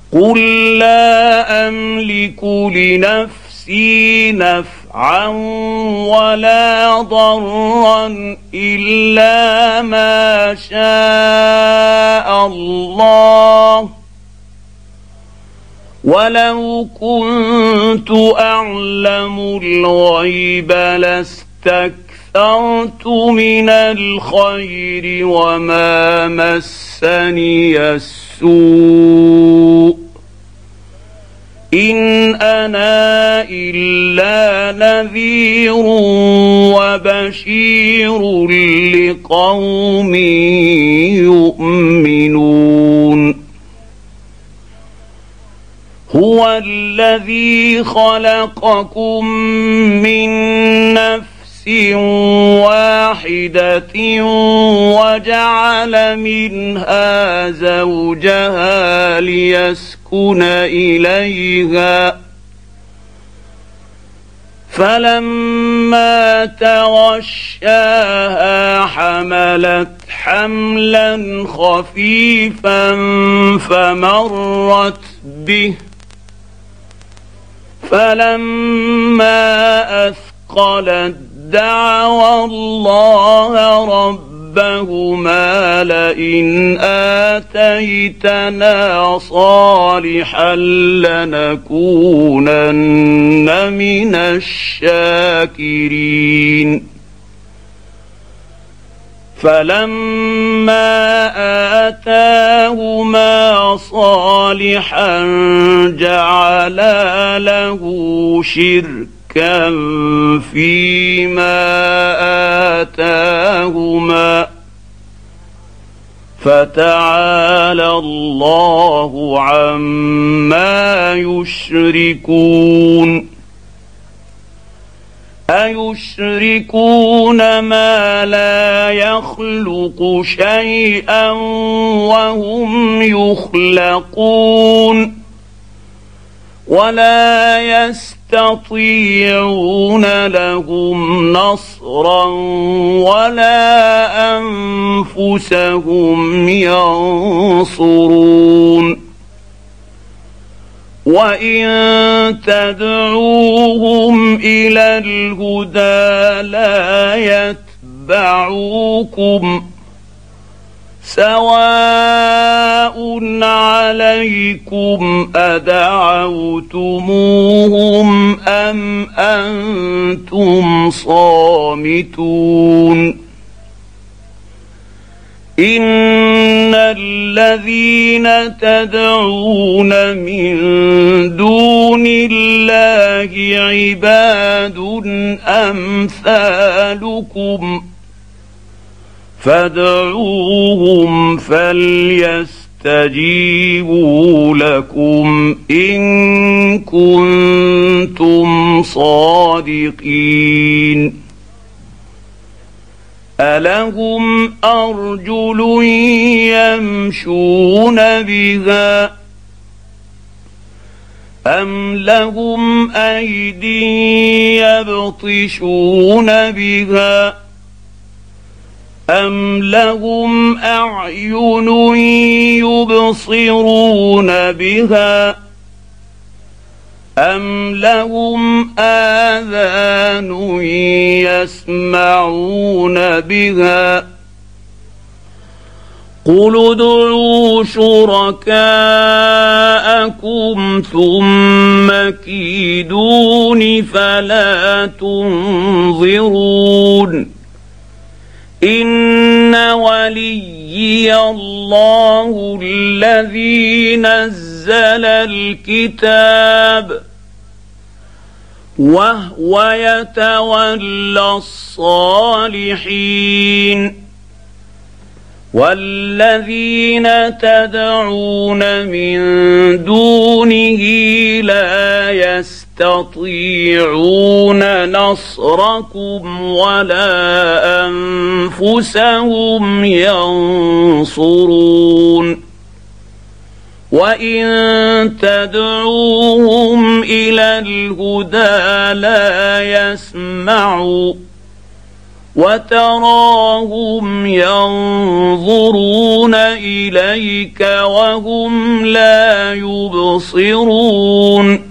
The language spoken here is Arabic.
قل لا أملك لنفسي نفعا ولا ضرا إلا ما شاء الله، ولو كنت أعلم الغيب لاستكثرت من الخير وما مسني السوء، إن أنا إلا نذير وبشير لقوم يؤمنون. هو الذي خلقكم من نفس واحدة وجعل منها زوجها ليسكن إليها، فلما تغشاها حملت حملا خفيفا فمرت به، فلما أثقلت دعوا الله ربهما لئن آتيتنا صالحا لنكونن من الشاكرين. فلما آتاهما صالحا جعلا له شركا فيما آتاهما، فتعالى الله عما يشركون. أيشركون ما لا يخلق شيئا وهم يخلقون، ولا يستطيعون لهم نصرا ولا أنفسهم ينصرون. وإن تدعوهم إلى الهدى لا يتبعوكم، سواء عليكم أدعوتموهم أم أنتم صامتون. إن الذين تدعون من دون الله عباد أمثالكم، فادعوهم فليستجيبوا لكم إن كنتم صادقين. ألهم أرجل يمشون بها أم لهم أيدي يبطشون بها أم لهم أعين يبصرون بها أم لهم آذان يسمعون بها. قل ادعوا شركاءكم ثم كيدون فلا تنظرون. إن وليي الله الذي نزل الكتاب وهو يتولى الصالحين. والذين تدعون من دونه لا يستطيعون نصركم ولا أنفسهم ينصرون. وإن تدعوهم إلى الهدى لا يسمعوا وتراهم ينظرون اليك وهم لا يبصرون